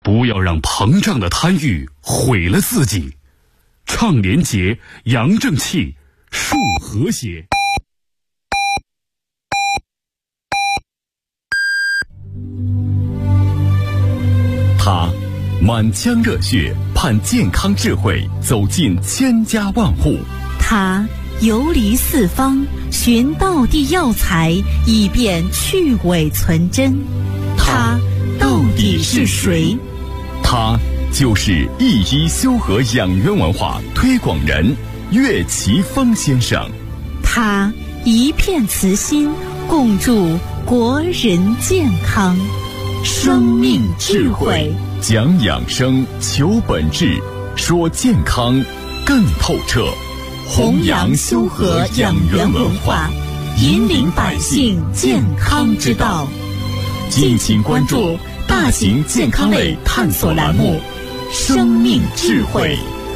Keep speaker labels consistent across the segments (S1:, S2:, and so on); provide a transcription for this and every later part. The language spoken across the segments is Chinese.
S1: 不要让膨胀的贪欲毁了自己。倡廉洁，扬正气，树和谐。
S2: 他满腔热血，盼健康智慧走进千家万户。
S3: 他游离四方，寻道地药材，以便去伪存真。他到底是谁？
S2: 他就是一医修和养元文化推广人岳奇峰先生。
S3: 他一片慈心，共筑国人健康。生命智慧，
S2: 讲养生，求本质，说健康更透彻。
S3: 弘扬修和养元文化，引领百姓健康之道。敬请关注大型健康类探索栏目《生命智慧》。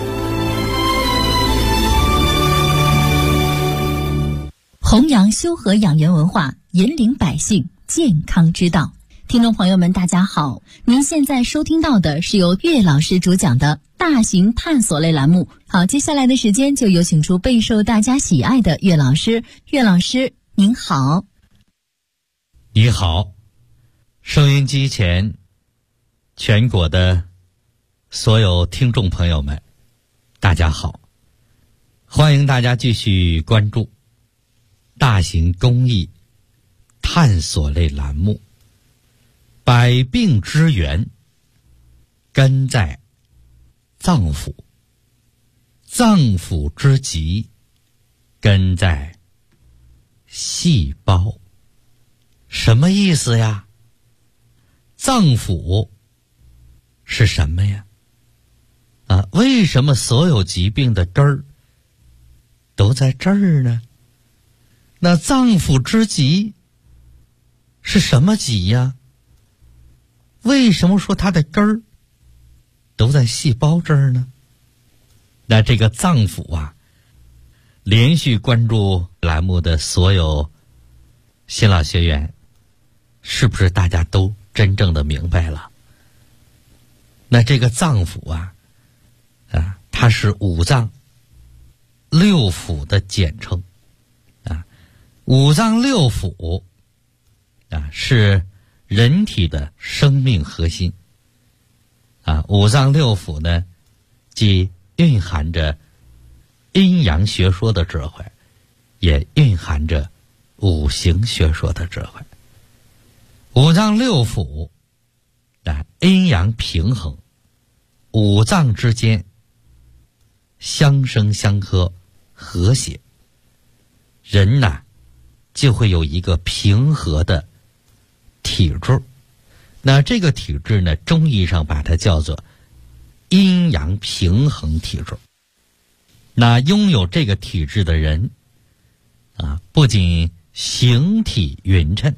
S4: 弘扬修和养元文化，引领百姓健康之道。听众朋友们，大家好，您现在收听到的是由岳老师主讲的大型探索类栏目。好，接下来的时间就有请出备受大家喜爱的岳老师。岳老师您好。
S5: 你好，收音机前全国的所有听众朋友们，大家好，欢迎大家继续关注大型公益探索类栏目。百病之源根在脏腑，脏腑之疾根在细胞。什么意思呀？脏腑是什么呀？为什么所有疾病的根儿都在这儿呢？那脏腑之疾是什么疾呀？为什么说它的根儿都在细胞这儿呢？那这个脏腑啊，连续关注栏目的所有新老学员，是不是大家都真正的明白了？那这个脏腑啊，它是五脏六腑的简称啊。五脏六腑是人体的生命核心五脏六腑呢，既蕴含着阴阳学说的智慧，也蕴含着五行学说的智慧。五脏六腑阴阳平衡，五脏之间相生相克和谐，人就会有一个平和的体质。那这个体质呢，中医上把它叫做阴阳平衡体质。那拥有这个体质的人不仅形体匀称，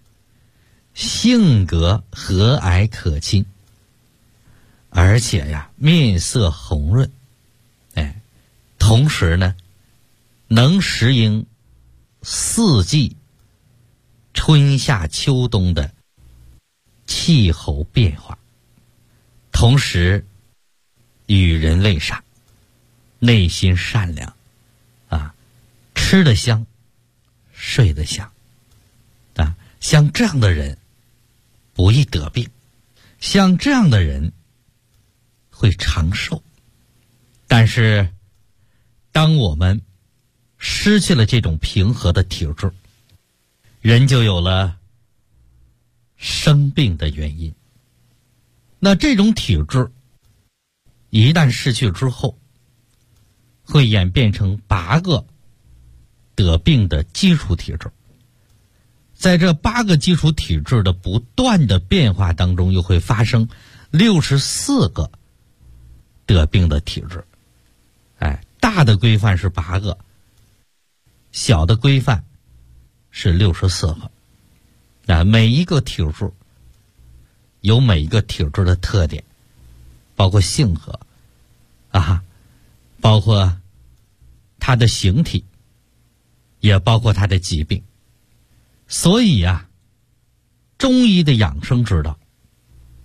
S5: 性格和蔼可亲，而且面色红润，同时呢能适应四季春夏秋冬的气候变化，同时与人类善，内心善良吃得香，睡得香像这样的人不易得病，像这样的人会长寿。但是当我们失去了这种平和的体质，人就有了生病的原因。那这种体质一旦失去之后，会演变成8个得病的基础体质。在这8个基础体质的不断的变化当中，又会发生64个得病的体质。大的规范是8个，小的规范是64个。每一个体质有每一个体质的特点，包括性格包括它的形体，也包括它的疾病。所以中医的养生之道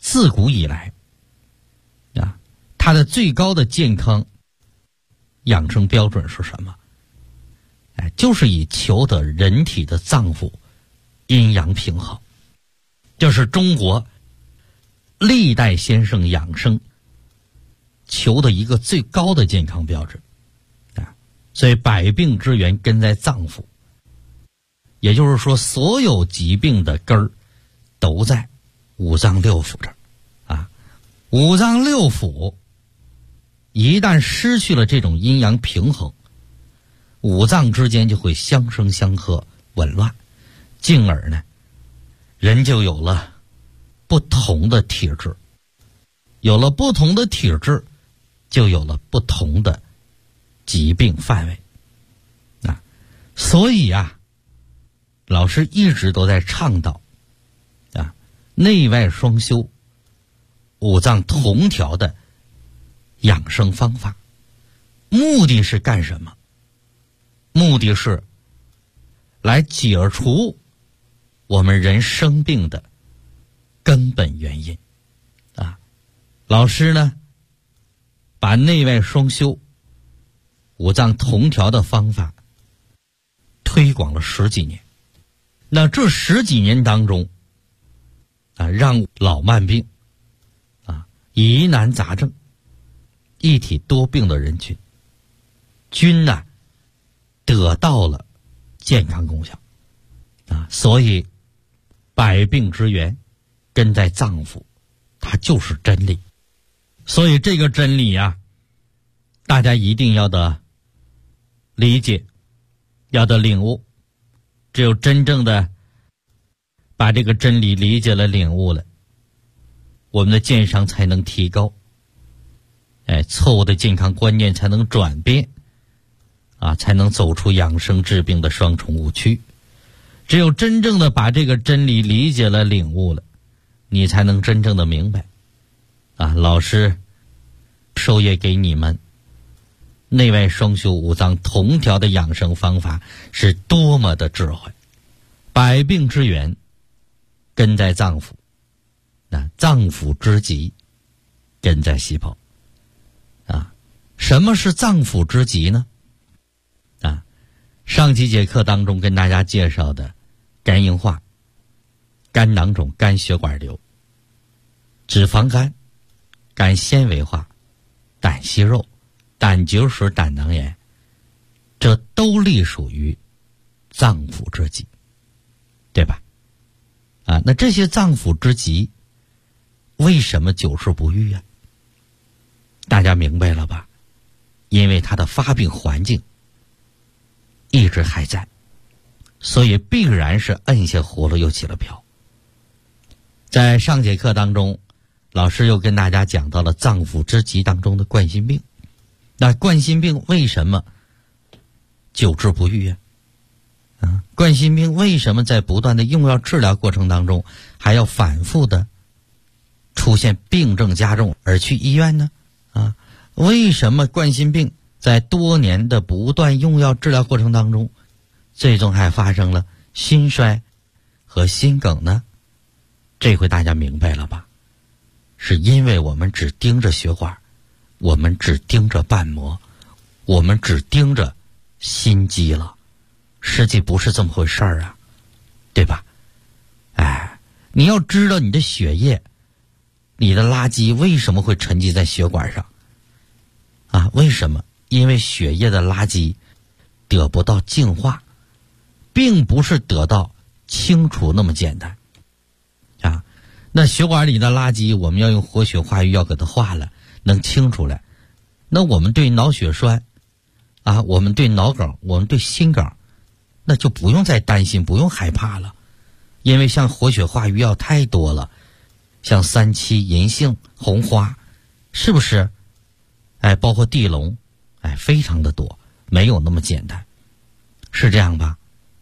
S5: 自古以来啊，它的最高的健康养生标准是什么？就是以求得人体的脏腑阴阳平衡，这是中国历代先生养生求的一个最高的健康标准啊。所以百病之源根在脏腑，也就是说所有疾病的根儿都在五脏六腑这儿啊。五脏六腑一旦失去了这种阴阳平衡，五脏之间就会相生相克，紊乱，进而呢，人就有了不同的体质，有了不同的体质，就有了不同的疾病范围啊。所以啊，老师一直都在倡导啊，内外双修、五脏同调的养生方法，目的是干什么？目的是来解除我们人生病的根本原因啊。老师呢，把内外双修、五脏同调的方法推广了10几年。那这10几年当中啊，让老慢病啊、疑难杂症、一体多病的人群均呢得到了健康功效啊。所以百病之源根在脏腑，它就是真理。所以这个真理啊，大家一定要的理解，要的领悟。只有真正的把这个真理理解了、领悟了，我们的健商才能提高，错误的健康观念才能转变啊，才能走出养生治病的双重误区。只有真正的把这个真理理解了、领悟了，你才能真正的明白啊，老师授业给你们内外双修、五脏同调的养生方法是多么的智慧。百病之源根在脏腑，那脏腑之疾根在细胞啊。什么是脏腑之疾呢？啊，上几节课当中跟大家介绍的肝硬化、肝囊肿、肝血管瘤、脂肪肝、肝纤维化、胆息肉、胆结石、胆囊炎，这都隶属于脏腑之疾，对吧？啊，那这些脏腑之疾为什么久治不愈啊？大家明白了吧？因为它的发病环境一直还在，所以必然是摁下葫芦又起了瓢。在上节课当中，老师又跟大家讲到了脏腑之疾当中的冠心病。那冠心病为什么久治不愈啊？冠心病为什么在不断的用药治疗过程当中还要反复的出现病症加重而去医院呢？啊，为什么冠心病在多年的不断用药治疗过程当中，最终还发生了心衰和心梗呢？这回大家明白了吧？是因为我们只盯着血管，我们只盯着瓣膜，我们只盯着心肌了，实际不是这么回事儿啊，对吧？你要知道你的血液、你的垃圾为什么会沉积在血管上啊？为什么？因为血液的垃圾得不到净化，并不是得到清除那么简单啊。那血管里的垃圾我们要用活血化瘀药给它化了，能清出来。那我们对脑血栓啊，我们对脑梗，我们对心梗，那就不用再担心，不用害怕了。因为像活血化瘀药太多了，像三七、银杏、红花，是不是？包括地龙，非常的多，没有那么简单，是这样吧？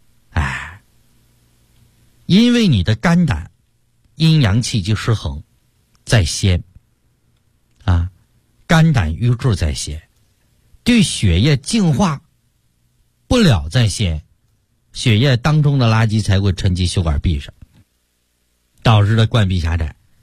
S5: 因为你的肝胆阴阳气机失衡在先啊，肝胆瘀滞在先，对血液净化不了在先，血液当中的垃圾才会沉积血管壁上，导致了灌壁狭窄。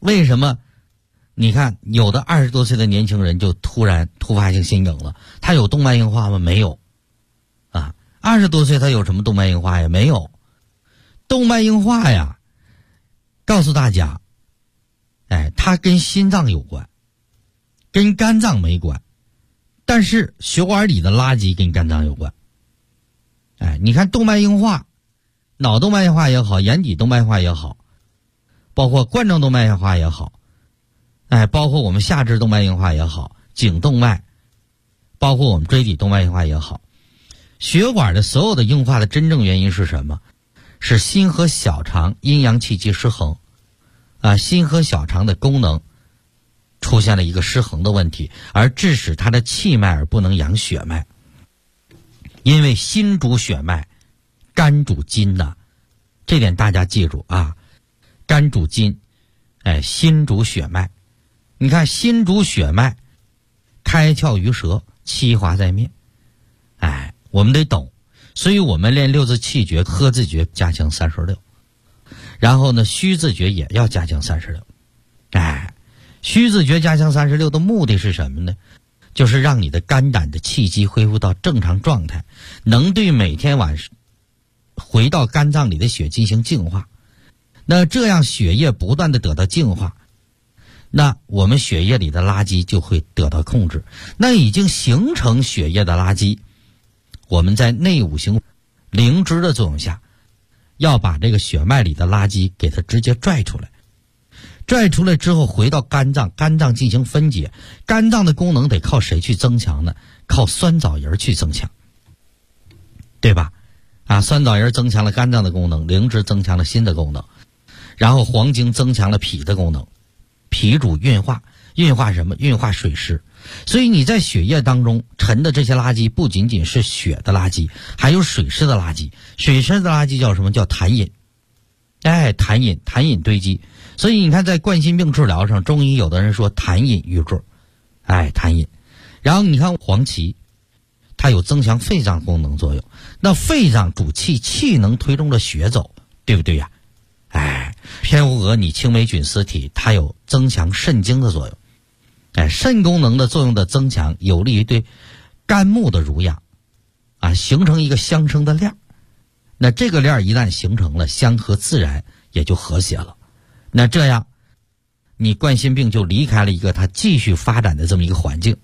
S5: 为什么？你看，有的20多岁的年轻人就突发性心梗了，他有动脉硬化吗？没有。啊，20多岁他有什么动脉硬化呀？没有。动脉硬化呀，告诉大家，它跟心脏有关，跟肝脏没关，但是血管里的垃圾跟肝脏有关。你看动脉硬化，脑动脉硬化也好，眼底动脉硬化也好，包括冠状动脉硬化也好，包括我们下肢动脉硬化也好，颈动脉，包括我们椎体动脉硬化也好，血管的所有的硬化的真正原因是什么？是心和小肠阴阳气机失衡，心和小肠的功能出现了一个失衡的问题，而致使它的气脉而不能养血脉。因为心主血脉，肝主筋呐，这点大家记住啊，肝主筋，心主血脉。你看心主血脉，开窍于舌，气化在面，我们得懂。所以我们练六字气诀、呵字诀加强36，然后呢虚字诀也要加强36。虚字诀加强36的目的是什么呢？就是让你的肝胆的气机恢复到正常状态，能对每天晚上回到肝脏里的血进行净化。那这样血液不断的得到净化，那我们血液里的垃圾就会得到控制。那已经形成血液的垃圾，我们在内五行灵芝的作用下，要把这个血脉里的垃圾给它直接拽出来。拽出来之后回到肝脏，肝脏进行分解，肝脏的功能得靠谁去增强呢？靠酸枣仁去增强，对吧？酸枣仁增强了肝脏的功能，灵芝增强了心的功能，然后黄精增强了脾的功能。脾主运化，运化什么？运化水湿。所以你在血液当中沉的这些垃圾不仅仅是血的垃圾，还有水湿的垃圾。水湿的垃圾叫什么？叫痰饮。痰饮堆积。所以你看在冠心病治疗上，中医有的人说痰饮郁坠，痰饮。然后你看黄芪，它有增强肺脏功能作用。那肺脏主气，气能推动着血走，对不对呀？偏胡鹅拟青霉菌丝体，它有增强肾精的作用。肾功能的作用的增强，有利于对肝木的濡养，形成一个相生的链。那这个链一旦形成了，相合自然也就和谐了。那这样，你冠心病就离开了一个它继续发展的这么一个环境。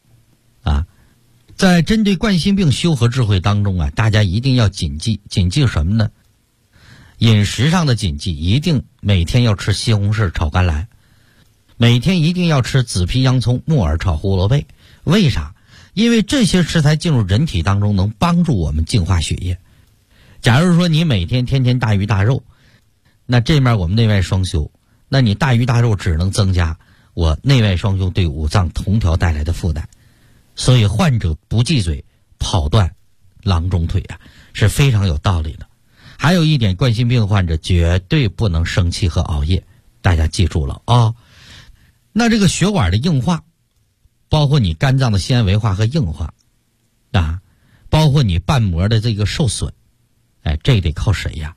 S5: 在针对冠心病修和智慧当中大家一定要谨记什么呢？饮食上的谨记，一定每天要吃西红柿炒甘蓝，每天一定要吃紫皮洋葱、木耳炒胡萝卜。为啥？因为这些食材进入人体当中能帮助我们净化血液。假如说你每天天天大鱼大肉，那这面我们内外双修，那你大鱼大肉只能增加我内外双修对五脏同调带来的负担。所以患者不忌嘴，跑断郎中腿是非常有道理的。还有一点，冠心病患者绝对不能生气和熬夜，大家记住了那这个血管的硬化，包括你肝脏的纤维化和硬化包括你瓣膜的这个受损，这得靠谁呀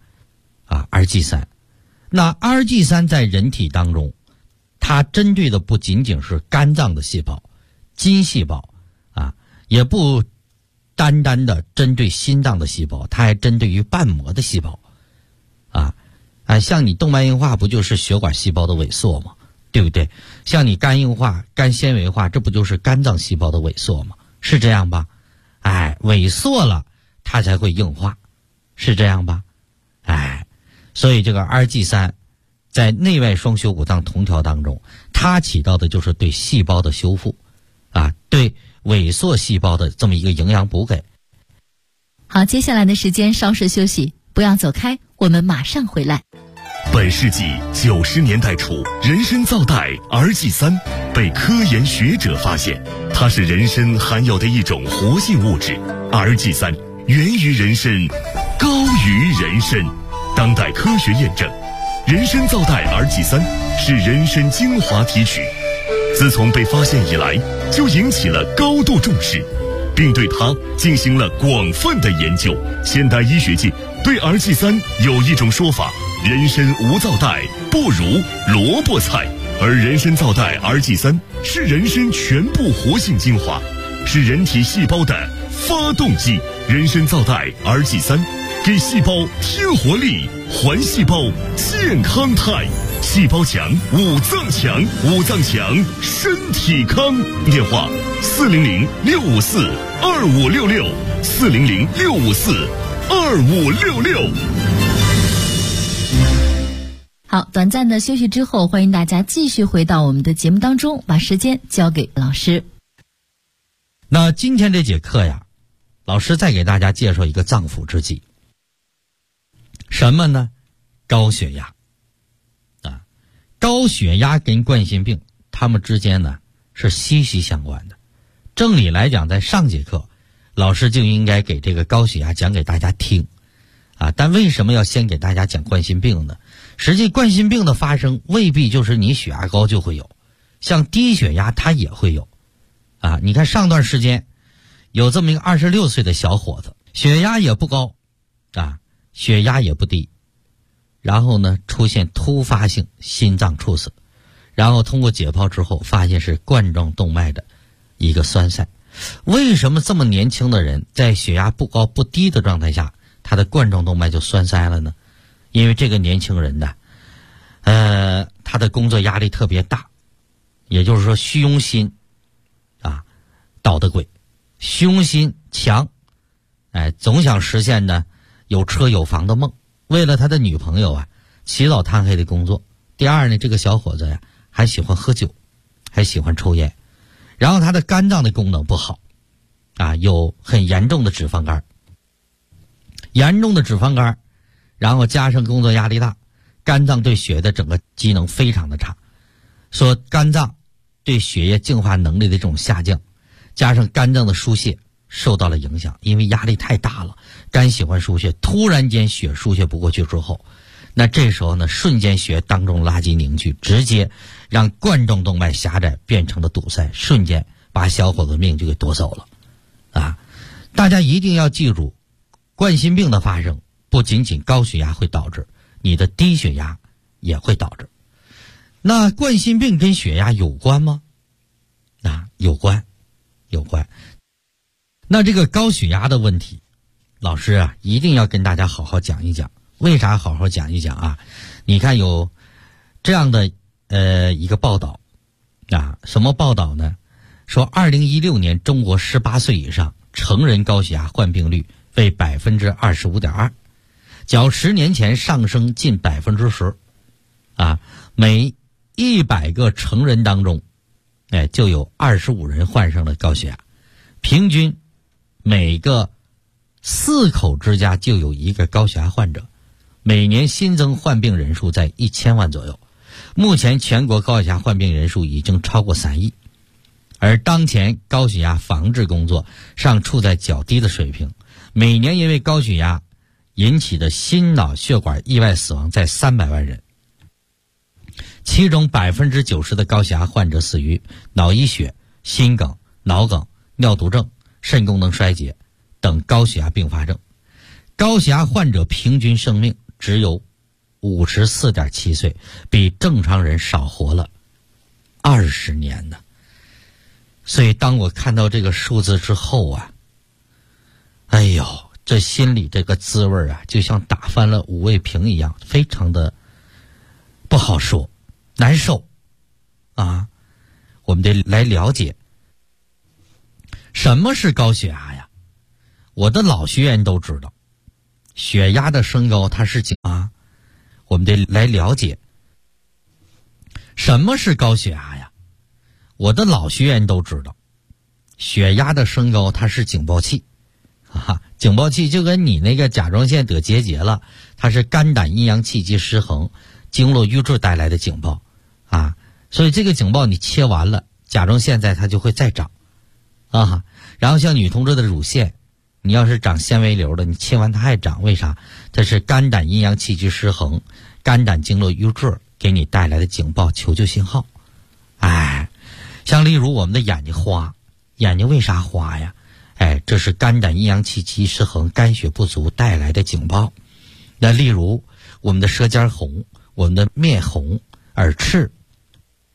S5: ？RG3。那 RG3 在人体当中，它针对的不仅仅是肝脏的细胞、筋细胞也不单单的针对心脏的细胞，它还针对于瓣膜的细胞像你动脉硬化不就是血管细胞的萎缩吗？对不对？像你肝硬化、肝纤维化，这不就是肝脏细胞的萎缩吗？是这样吧？萎缩了它才会硬化，是这样吧？所以这个 RG3 在内外双修五脏同调当中，它起到的就是对细胞的修复对萎缩细胞的这么一个营养补给。
S4: 好，接下来的时间稍事休息，不要走开，我们马上回来。
S2: 本世纪90年代初，人参皂苷 RG3 被科研学者发现，它是人参含有的一种活性物质。RG3 源于人参，高于人参。当代科学验证，人参皂苷 RG3 是人参精华提取，自从被发现以来，就引起了高度重视，并对它进行了广泛的研究。现代医学界对 RG3 有一种说法：人参无皂苷，不如萝卜菜。 而人参皂苷 RG3 是人参全部活性精华，是人体细胞的发动机。人参皂苷 RG3 给细胞添活力，还细胞健康态。细胞强，五脏强，五脏强，身体康。电话400-654-2566，400-654-2566。
S4: 好，短暂的休息之后，欢迎大家继续回到我们的节目当中，把时间交给老师。
S5: 那今天这节课呀，老师再给大家介绍一个脏腑之疾。什么呢？高血压。高血压跟冠心病它们之间呢是息息相关的。正理来讲，在上节课老师就应该给这个高血压讲给大家听但为什么要先给大家讲冠心病呢？实际冠心病的发生未必就是你血压高就会有，像低血压它也会有你看上段时间有这么一个26岁的小伙子，血压也不高血压也不低，然后呢出现突发性心脏猝死，然后通过解剖之后发现是冠状动脉的一个栓塞。为什么这么年轻的人在血压不高不低的状态下，他的冠状动脉就栓塞了呢？因为这个年轻人呢他的工作压力特别大，也就是说虚荣心捣的鬼，虚荣心强，总想实现呢有车有房的梦。为了他的女朋友起早贪黑的工作。第二呢，这个小伙子呀还喜欢喝酒，还喜欢抽烟，然后他的肝脏的功能不好有很严重的脂肪肝，然后加上工作压力大，肝脏对血的整个机能非常的差，说肝脏对血液净化能力的这种下降，加上肝脏的输血受到了影响，因为压力太大了，肝喜欢输血，突然间血输血不过去之后，那这时候呢瞬间血当中垃圾凝聚，直接让冠状动脉狭窄变成了堵塞，瞬间把小伙子命就给夺走了大家一定要记住，冠心病的发生不仅仅高血压会导致，你的低血压也会导致。那冠心病跟血压有关吗？有关。那这个高血压的问题，老师一定要跟大家好好讲一讲。为啥好好讲一讲你看有这样的一个报道什么报道呢？说2016年中国18岁以上成人高血压患病率为 25.2%， 较10年前上升近 10%每100个成人当中就有25人患上了高血压，平均每个4口之家就有一个高血压患者，每年新增患病人数在1000万左右。目前全国高血压患病人数已经超过3亿，而当前高血压防治工作尚处在较低的水平，每年因为高血压引起的心脑血管意外死亡在300万人，其中 90% 的高血压患者死于脑溢血、心梗、脑梗、尿毒症、肾功能衰竭等高血压并发症。高血压患者平均生命只有 54.7 岁，比正常人少活了20年呢。所以当我看到这个数字之后哎呦，这心里这个滋味就像打翻了五味瓶一样，非常的不好说，难受我们得来了解什么是高血压呀。我的老学员都知道，血压的升高它是我们得来了解什么是高血压呀。我的老学员都知道，血压的升高它是警报器警报器就跟你那个甲状腺得结节了，它是肝胆阴阳气机失衡、经络瘀滞带来的警报所以这个警报你切完了，甲状腺它就会再长然后像女同志的乳腺，你要是长纤维瘤的，你切完它还长，为啥？这是肝胆阴阳气机失衡、肝胆经络瘀滞给你带来的警报求救信号。像例如我们的眼睛花，眼睛为啥花呀？这是肝胆阴阳气机失衡、肝血不足带来的警报。那例如我们的舌尖红，我们的面红、耳赤，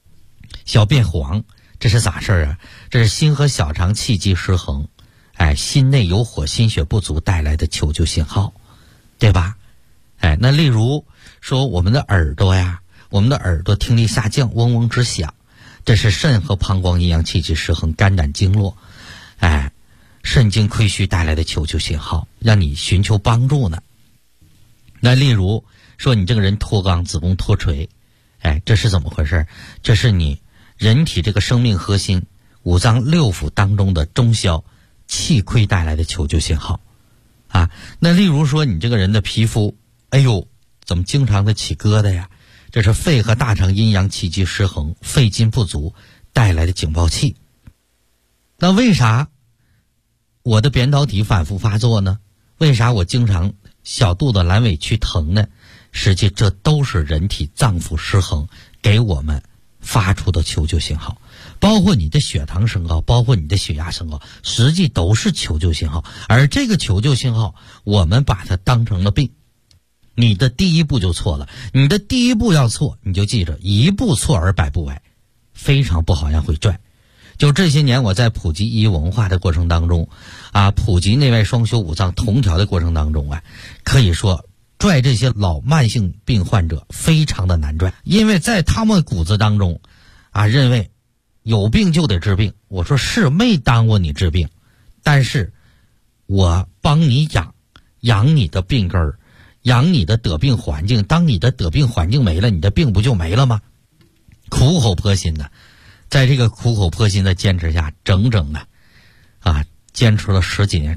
S5: 小便黄，这是咋事儿啊？这是心和小肠气机失衡，心内有火，心血不足带来的求救信号，对吧？那例如说我们的耳朵听力下降，嗡嗡直响，这是肾和膀胱阴阳气机失衡，肝胆经络，肾经亏虚带来的求救信号，让你寻求帮助呢。那例如说你这个人脱肛，子宫脱垂，这是怎么回事？这是你人体这个生命核心五脏六腑当中的中消气亏带来的求救信号啊。那例如说你这个人的皮肤，怎么经常的起疙瘩呀？这是肺和大肠阴阳气机失衡，肺金不足带来的警报器。那为啥我的扁桃体反复发作呢？为啥我经常小肚子阑尾区疼呢？实际这都是人体脏腑失衡给我们发出的求救信号，包括你的血糖升高，包括你的血压升高，实际都是求救信号。而这个求救信号我们把它当成了病，你的第一步就错了。你的第一步要错，你就记着一步错而百步歪，非常不好让会拽。就这些年我在普及医文化的过程当中普及内外双修五脏同调的过程当中可以说拽这些老慢性病患者非常的难拽，因为在他们骨子当中认为有病就得治病。我说是没耽误你治病，但是我帮你养你的病根儿，养你的得病环境。当你的得病环境没了，你的病不就没了吗？苦口婆心的，在这个苦口婆心的坚持下，整整坚持了10几年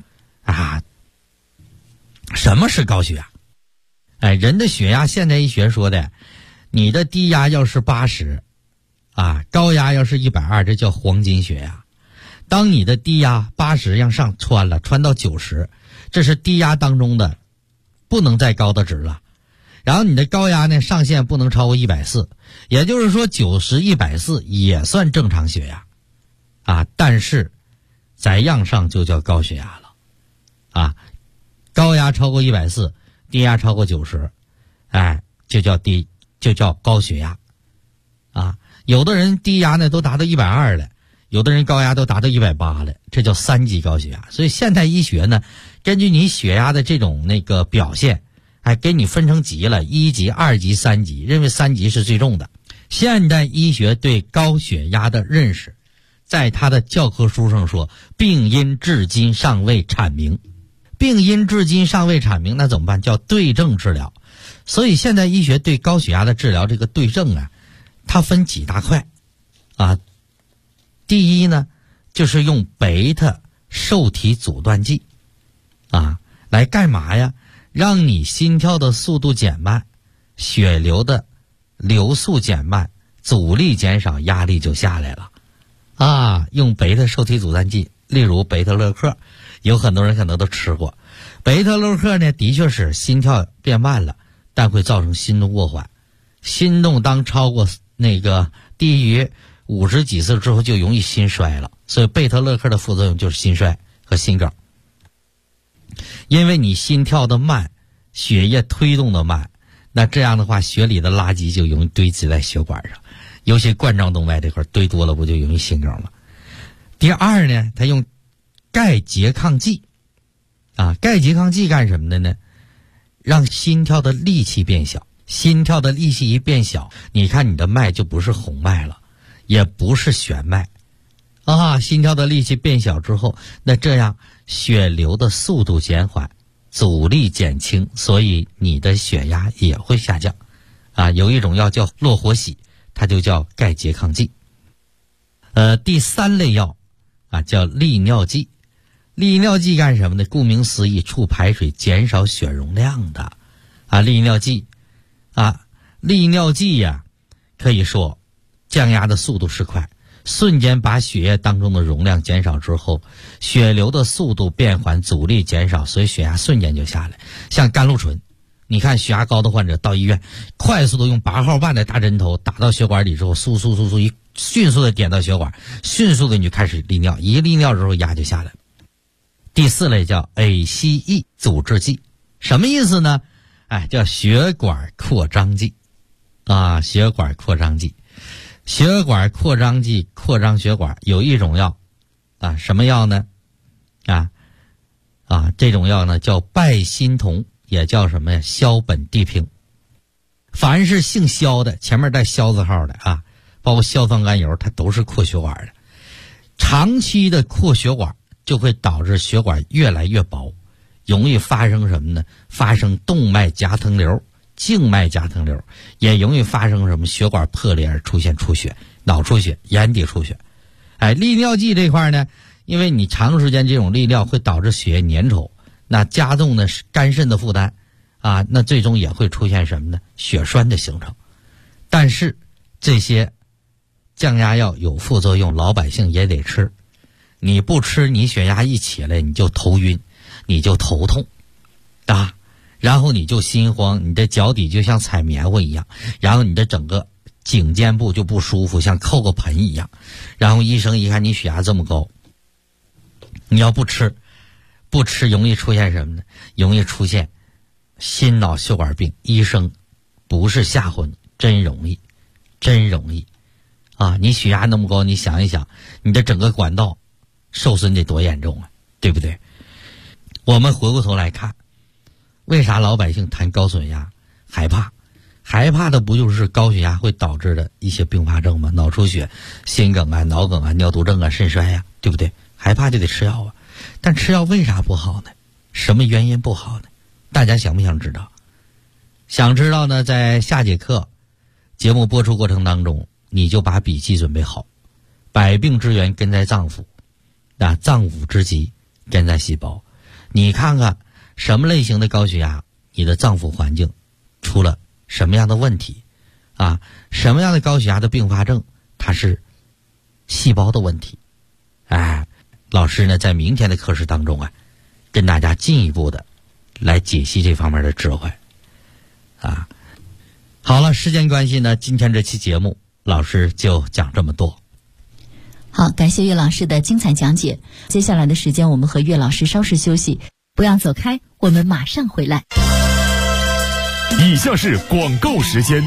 S5: 什么是高血压？人的血压，现代医学说的，你的低压要是80高压要是120，这叫黄金血压。当你的低压80向上穿到90，这是低压当中的不能再高的值了。然后你的高压呢，上限不能超过140，也就是说90、140也算正常血压但是再向上就叫高血压了高压超过140，低压超过90，就叫高血压有的人低压呢都达到120了，有的人高压都达到180了，这叫3级高血压。所以现代医学呢，根据你血压的这种表现给你分成级了，1级、2级、3级，认为3级是最重的。现代医学对高血压的认识，在他的教科书上说，病因至今尚未阐明。病因至今尚未阐明，那怎么办？叫对症治疗。所以现代医学对高血压的治疗，这个对症它分几大块第一呢，就是用贝塔受体阻断剂来干嘛呀？让你心跳的速度减慢，血流的流速减慢，阻力减少，压力就下来了用贝塔受体阻断剂，例如贝塔乐克，有很多人可能都吃过。贝塔乐克呢，的确是心跳变慢了，但会造成心动过缓。心动当超过低于50几次之后，就容易心衰了。所以贝塔乐克的副作用就是心衰和心梗。因为你心跳的慢，血液推动的慢，那这样的话，血里的垃圾就容易堆积在血管上，尤其冠状动脉这块堆多了，不就容易心梗了？第二呢，它用钙拮抗剂钙拮抗剂干什么的呢？让心跳的力气变小。心跳的力气一变小，你看你的脉就不是红脉了，也不是弦脉心跳的力气变小之后，那这样血流的速度减缓，阻力减轻，所以你的血压也会下降有一种药叫络活喜，它就叫钙拮抗剂。第3类药叫利尿剂。利尿剂干什么呢？顾名思义，促排水，减少血容量的利尿剂利尿剂可以说降压的速度是快，瞬间把血液当中的容量减少之后，血流的速度变缓，阻力减少，所以血压瞬间就下来。像甘露醇，你看血压高的患者到医院，快速的用8号半的大针头打到血管里之后，迅速的点到血管，迅速的你就开始利尿，一利尿之后压就下来了。第4类叫 ACE 阻滞剂，什么意思呢？叫血管扩张剂血管扩张剂。 血管扩张剂扩张血管有一种药啊，什么药呢？这种药呢叫拜心酮，也叫什么呀？硝苯地平。凡是姓硝的，前面带硝字号的啊，包括硝酸甘油，它都是扩血管的。长期的扩血管就会导致血管越来越薄，容易发生什么呢？发生动脉夹层瘤、静脉夹层瘤，也容易发生什么？血管破裂而出现出血、脑出血、眼底出血。利尿剂这块呢，因为你长时间这种利尿会导致血液粘稠，那加重呢肝肾的负担啊，那最终也会出现什么呢？血栓的形成。但是这些降压药有副作用，老百姓也得吃。你不吃，你血压一起来你就头晕，你就头痛啊，然后你就心慌，你的脚底就像踩棉花一样，然后你的整个颈肩部就不舒服，像扣个盆一样。然后医生一看你血压这么高，你要不吃容易出现什么呢？容易出现心脑血管病。医生不是吓唬你，真容易啊！你血压那么高，你想一想，你的整个管道受损得多严重啊，对不对？我们回过头来看，为啥老百姓谈高血压害怕的不就是高血压会导致的一些并发症吗？脑出血、心梗啊、脑梗啊、尿毒症啊、肾衰呀，对不对？害怕就得吃药啊。但吃药为啥不好呢？什么原因不好呢？大家想不想知道？想知道呢，在下节课节目播出过程当中，你就把笔记准备好。百病之源根在脏腑，脏腑之疾根在细胞。你看看什么类型的高血压，你的脏腑环境出了什么样的问题啊？什么样的高血压的并发症，它是细胞的问题。老师呢在明天的课时当中跟大家进一步的来解析这方面的智慧啊。好了，时间关系呢，今天这期节目老师就讲这么多。
S4: 好，感谢岳老师的精彩讲解。接下来的时间我们和岳老师稍事休息，不要走开，我们马上回来。
S2: 以下是广告时间。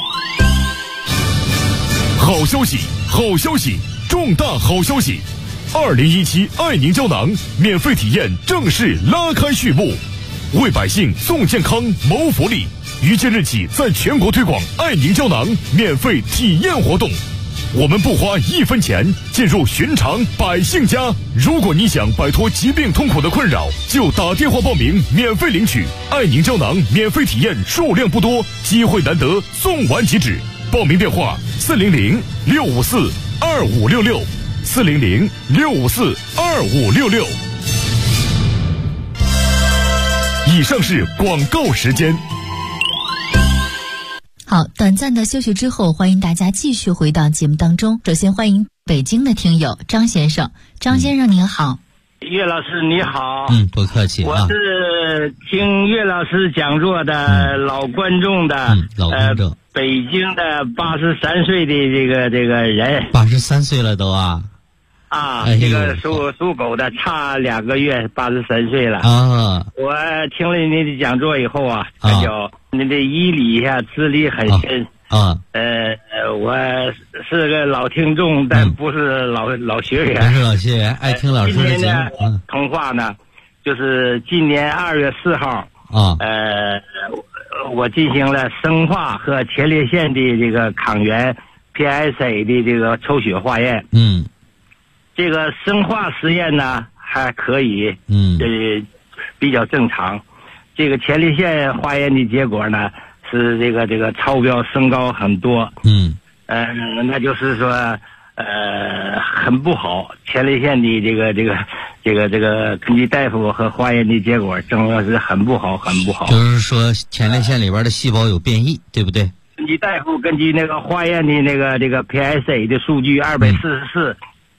S2: 好消息，好消息，重大好消息！2017爱宁胶囊免费体验正式拉开序幕，为百姓送健康谋福利。于今日起，在全国推广爱宁胶囊免费体验活动。我们不花1分钱，进入寻常百姓家。如果你想摆脱疾病痛苦的困扰，就打电话报名，免费领取爱宁胶囊免费体验，数量不多，机会难得，送完即止。报名电话400-654-2566。400-654-2566。以上是广告时间。
S4: 好，短暂的休息之后，欢迎大家继续回到节目当中。首先欢迎北京的听友张先生。张先生您好。
S6: 岳老师你好。
S5: 不客气啊。
S6: 我是听岳老师讲座的老观众的，
S5: 老观众。
S6: 北京的83岁的这个人。
S5: 83岁了都啊。
S6: 这个属狗的，差2个月83岁了
S5: 啊。
S6: 我听了您的讲座以后感觉您的医理资历很深
S5: 啊。
S6: 我是个老听众，但不是老学员。
S5: 不是老学员，爱听老师的节目。
S6: 通话呢，就是今年2月4号我进行了生化和前列腺的这个抗原 PSA 的这个抽血化验。这个生化实验呢还可以，比较正常。这个前列腺化验的结果呢是这个超标升高很多。那就是说很不好。前列腺的这个根据大夫和化验的结果，证明是很不好。
S5: 就是说前列腺里边的细胞有变异，对不对？
S6: 根据大夫根据那个化验的这个 PSA 的数据244。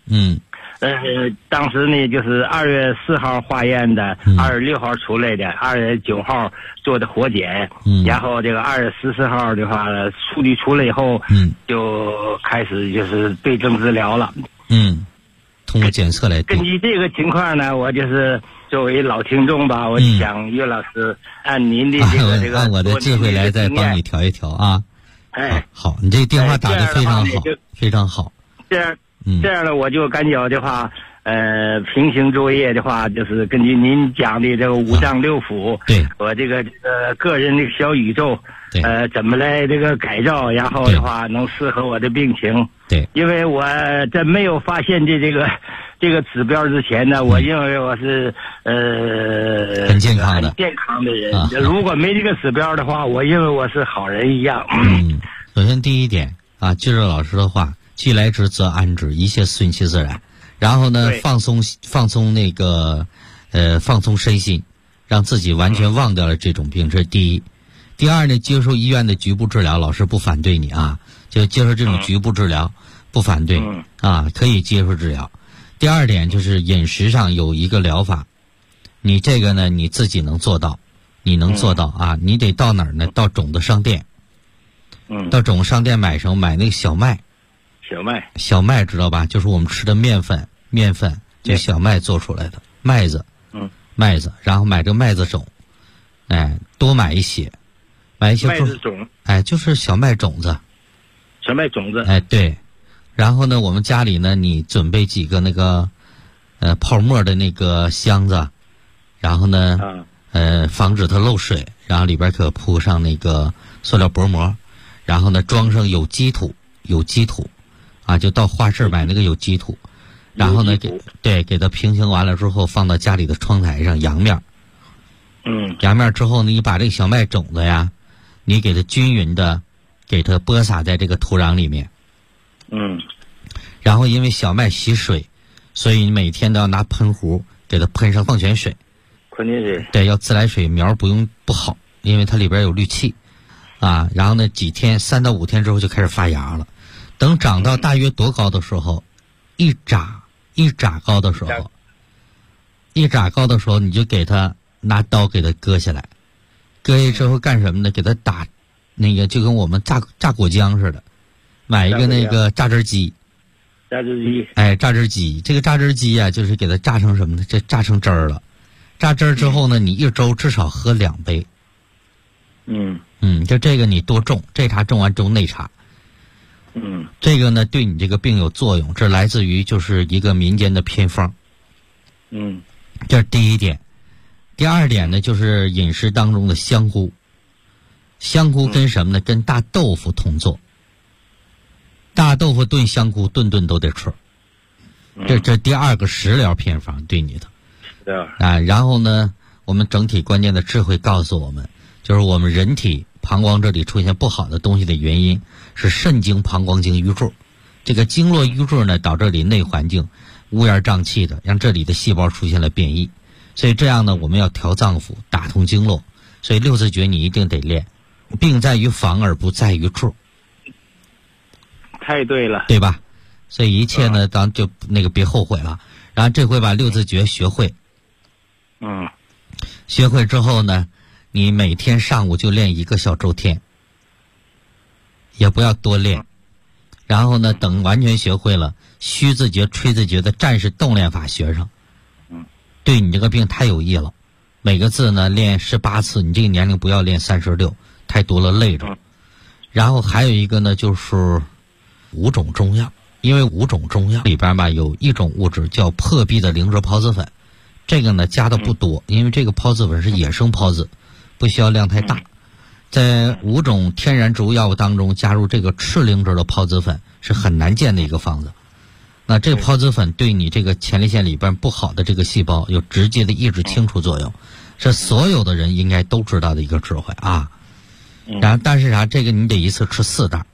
S6: 当时呢就是2月4号化验的，2月6号出来的，2月9号做的活检，然后这个2月14号的话，数据出来以后，就开始就是对症治疗了。
S5: 通过检测来。
S6: 根据这个情况呢，我就是作为老听众吧，我想岳老师按您的这个
S5: 按我的智慧来再帮你调一调啊。
S6: 哎，
S5: 好，你这个电话打得非常好，非常好。
S6: 这样呢，我就感觉的话，平行作业的话，就是根据您讲的这个五脏六腑，
S5: 对，
S6: 我这个个人的小宇宙，怎么来这个改造，然后的话能适合我的病情。
S5: 对，
S6: 因为我在没有发现这个指标之前呢，我认为我是
S5: 很健康的
S6: 人。如果没这个指标的话，我认为我是好人一样。
S5: 首先第一点啊，记着老师的话，既来之则安之，一切顺其自然。然后呢，放松那个放松身心，让自己完全忘掉了这种病，这是第一。第二呢，接受医院的局部治疗，老师不反对你啊，就接受这种局部治疗，不反对啊，可以接受治疗。第二点就是饮食上有一个疗法，你这个呢你自己能做到，你能做到啊，你得到哪儿呢？到种子商店，到种子商店买什么？买那个小麦知道吧？就是我们吃的面粉，就小麦做出来的麦子，然后买这个麦子种，哎，多买一些
S6: 麦子种，
S5: 哎，就是小麦种子，哎，对。然后呢，我们家里呢，你准备几个那个泡沫的那个箱子，然后呢，防止它漏水，然后里边可铺上那个塑料薄膜，然后呢装上有机土啊，就到花市买那个有机土，然后呢给它平行完了之后放到家里的窗台上阳面，阳面之后呢，你把这个小麦种子呀，你给它均匀的给它播撒在这个土壤里面，然后因为小麦吸水，所以你每天都要拿喷壶给它喷上矿泉水，对，要自来水，苗不好，因为它里边有氯气啊。然后呢3到5天之后就开始发芽了，等长到大约多高的时候，一拃高的时候，你就给它拿刀给它割下来，割下之后干什么呢？给它打那个就跟我们榨果浆似的，买一个那个榨汁机，哎，榨汁机，这个榨汁机啊，就是给它榨成什么呢？这榨成汁儿了，榨汁儿之后呢，你一周至少喝2杯。就这个你多种，这茶种完种那茶。这个呢对你这个病有作用，这来自于就是一个民间的偏方。这是第一点。第二点呢，就是饮食当中的香菇。香菇跟什么呢？跟大豆腐同做。大豆腐炖香菇，顿顿都得吃。这第二个食疗偏方对你的。啊，然后呢，我们整体关键的智慧告诉我们，就是我们人体膀胱这里出现不好的东西的原因是肾经、膀胱经瘀滞。这个经络瘀滞呢，导致这里内环境乌烟瘴气的，让这里的细胞出现了变异。所以这样呢，我们要调脏腑，打通经络。所以六字诀你一定得练。病在于防而不在于治。
S6: 太对了，
S5: 对吧？所以一切呢，咱就别后悔了。然后这回把六字诀学会。学会之后呢，你每天上午就练1个小周天，也不要多练。然后呢，等完全学会了，虚字诀、吹字诀的战士动练法学上，对你这个病太有益了。每个字呢练18次，你这个年龄不要练36，太多了累着。然后还有一个呢，就是5种中药，因为5种中药里边吧有一种物质叫破壁的灵芝孢子粉，这个呢加的不多，因为这个孢子粉是野生孢子，不需要量太大。在5种天然植物药物当中加入这个赤灵芝的孢子粉是很难见的一个方子。那这个孢子粉对你这个前列腺里边不好的这个细胞有直接的抑制清除作用，是所有的人应该都知道的一个智慧啊。然后但是啥，这个你得一次吃4袋。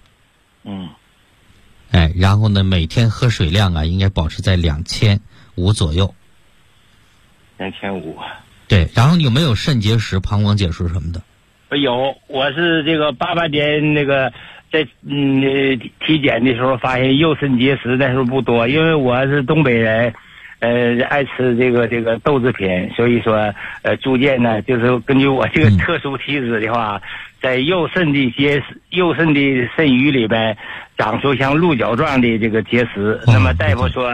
S5: 哎，然后呢，每天喝水量啊，应该保持在2500左右。
S6: 2500。
S5: 对，然后你有没有肾结石、膀胱结石什么的？
S6: 有，我是这个88年那个在体检的时候发现右肾结石，但是不多，因为我是东北人，爱吃这个豆制品，所以说逐渐呢，就是根据我这个特殊体质的话，在右肾的肾盂里边长出像鹿角状的这个结石。那么大夫说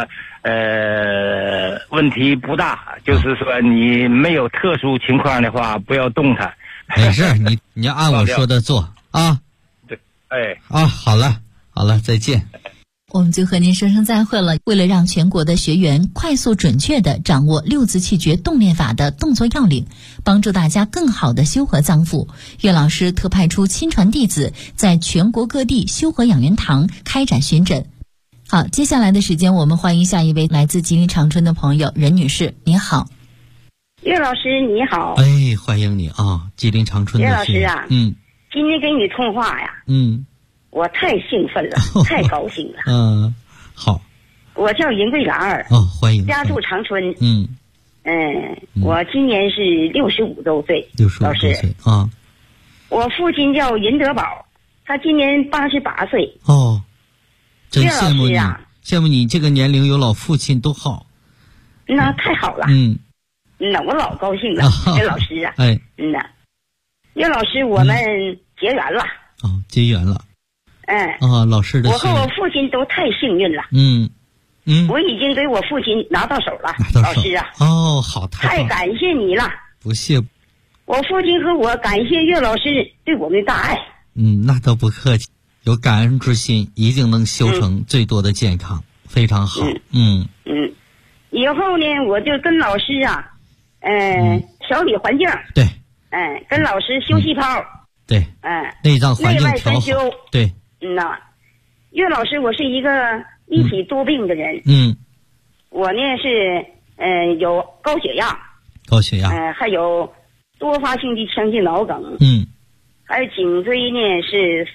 S6: 问题不大，就是说你没有特殊情况的话不要动它。
S5: 没事，你要按我说的做啊。
S6: 对， 哎。
S5: 啊，好了，再见。
S4: 我们就和您说声再会了。为了让全国的学员快速准确地掌握六字气诀动练法的动作要领，帮助大家更好地修和脏腑，岳老师特派出亲传弟子，在全国各地修和养元堂开展巡诊。好，接下来的时间我们欢迎下一位来自吉林长春的朋友任女士，你好。
S7: 岳老师你好。
S5: 哎，欢迎你啊，吉林长春的。
S7: 岳老师啊，今天跟你通话呀，我太兴奋了，太高兴了。
S5: 好。
S7: 我叫银桂兰儿。
S5: 欢迎。
S7: 家住长春。我今年是65周岁。
S5: 65周岁啊。
S7: 我父亲叫银德宝，他今年88岁。
S5: 真羡慕你啊！羡慕你这个年龄有老父亲多好。
S7: 那太好了。那我老高兴了，岳老师啊。岳老师，我们结缘了。
S5: 结缘了。老师的。
S7: 我和我父亲都太幸运了。我已经给我父亲拿到手了，老师啊。
S5: 好，
S7: 太感谢你了。
S5: 不谢。
S7: 我父亲和我感谢岳老师对我们的大爱。
S5: 那都不客气，有感恩之心，一定能修成最多的健康，非常好。
S7: 以后呢，我就跟老师啊，调理环境。
S5: 对。
S7: 跟老师修细胞。
S5: 对。内脏环境调好。对。
S7: 岳老师，我是一个一体多病的人。我呢是有高血压。还有多发性的腔镜脑梗。还有颈椎呢是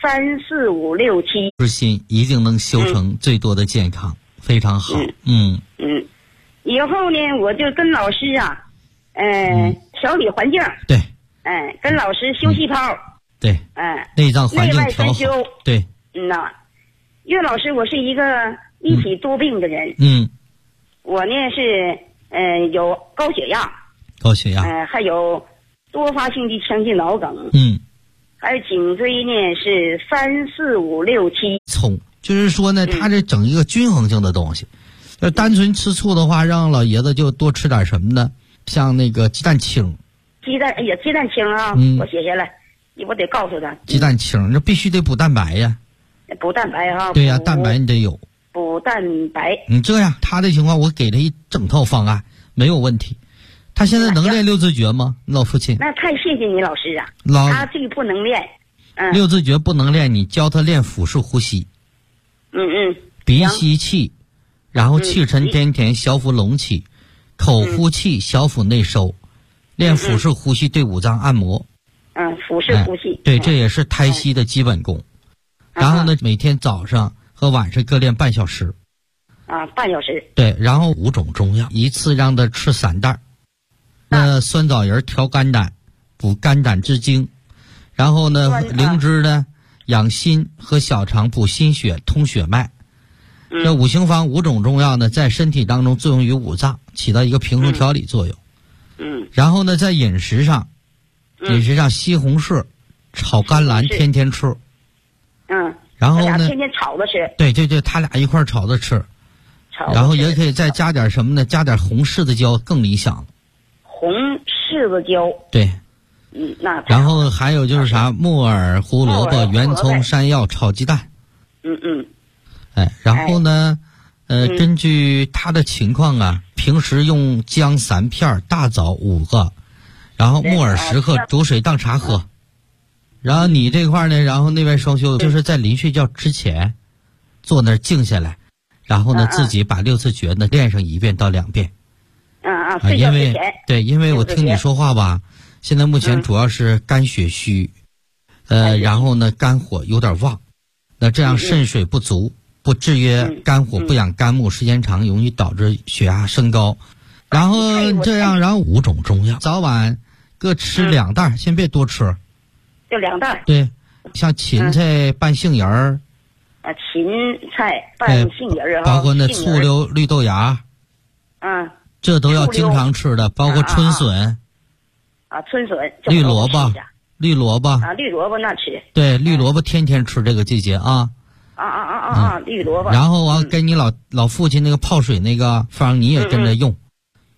S7: 3、4、5、6、7。
S5: 之心一定能修成最多的健康，非常好。
S7: 以后呢，我就跟老师啊，调理环境。
S5: 对。
S7: 跟老师修细胞。
S5: 对。内脏环境调好。对。
S7: 岳老师，我是一个一体多病的人。我呢是有高血压。还有多发性的腔镜脑梗。还有颈椎呢是3、4、5、6、7。
S5: 就是说呢，他这整一个均衡性的东西。要单纯吃醋的话，让老爷子就多吃点什么呢？像那个鸡蛋清。
S7: 鸡蛋清啊，我写下来，我得告诉他。
S5: 鸡蛋清，这必须得补蛋白呀。
S7: 补蛋白哈。
S5: 对呀，蛋白你得有。
S7: 补蛋白。
S5: 你这样，他的情况我给他一整套方案，没有问题。他现在能练六字诀吗？老父亲。
S7: 那太谢谢你老师啊。他这个不能练。
S5: 六字诀不能练，你教他练腹式呼吸。鼻吸气，然后气沉丹田，小腹隆起，口呼气，小腹内收。练腹式呼吸对五脏按摩。
S7: 腹式呼吸。
S5: 对，这也是胎息的基本功。然后呢，每天早上和晚上各练半小时。
S7: 半小时。对，
S5: 然后5种中药，一次让他吃3袋。酸枣仁调肝胆，补肝胆之精。然后呢，灵芝呢养心和小肠，补心血，通血脉。这五行方5种中药呢，在身体当中作用于五脏，起到一个平衡调理作用。然后呢，在饮食上，西红柿炒甘蓝天天吃。然后呢，
S7: 天天炒着吃。
S5: 对，他俩一块炒着吃。然后也可以再加点什么呢？加点红柿子椒更理想了。
S7: 红柿子椒。对。
S5: 然后还有就是啥？木耳、胡萝卜、圆葱、山药炒鸡蛋。然后呢，根据他的情况啊，平时用姜3片，大枣5个，然后木耳10克，煮水当茶喝。然后你这块呢，然后那边双休就是在临睡觉之前，坐那儿静下来，然后呢自己把六字诀呢练上1遍到2遍。因为我听你说话吧，现在目前主要是肝血虚，然后呢肝火有点旺，那这样肾水不足，不制约肝火，不养肝木，时间长容易导致血压升高。然后这样，然后5种中药，早晚各吃2袋，先别多吃。
S7: 就2袋。
S5: 对，像芹菜拌杏仁儿。
S7: 芹菜拌杏仁儿，
S5: 包括那醋溜绿豆芽。这都要经常吃的，包括春笋。
S7: 春笋。
S5: 绿萝卜。绿萝卜
S7: 那吃。
S5: 对，绿萝卜天天吃这个季节啊。
S7: 绿萝卜。
S5: 然后我跟你老父亲那个泡水那个方，你也跟着用。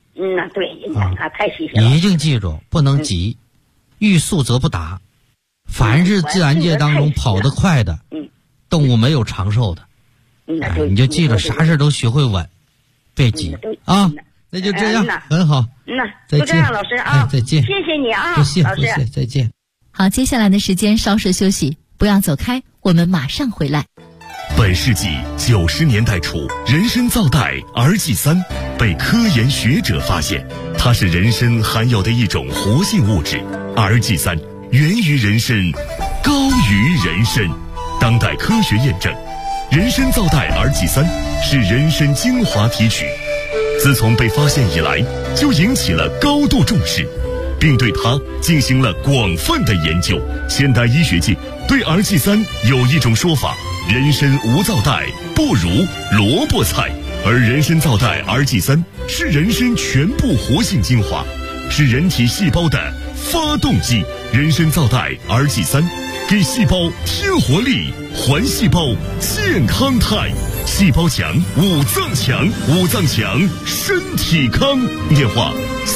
S7: 对，太细心了。
S5: 一定记住，不能急，欲速则不达。 凡是自然界当中跑得快的，动物没有长寿的。你就记着，啥事都学会稳，别急啊。那就这样，很好。
S7: 就这样，老师啊，
S5: 再见。
S7: 谢谢你啊，
S5: 不谢，再见。
S4: 好，接下来的时间稍事休息，不要走开，我们马上回来。
S2: 本世纪90年代初，人参皂苷 RG3 被科研学者发现，它是人参含有的一种活性物质。RG3 源于人参，高于人参。当代科学验证，人参皂苷 RG3 是人参精华提取。自从被发现以来，就引起了高度重视，并对它进行了广泛的研究。现代医学界对 RG3 有一种说法：人参无皂苷不如萝卜菜，而人参皂苷 RG3 是人参全部活性精华，是人体细胞的发动机。人参皂苷 RG3 给细胞添活力，还细胞健康态。细胞强，五脏强，五脏强，身体康。电话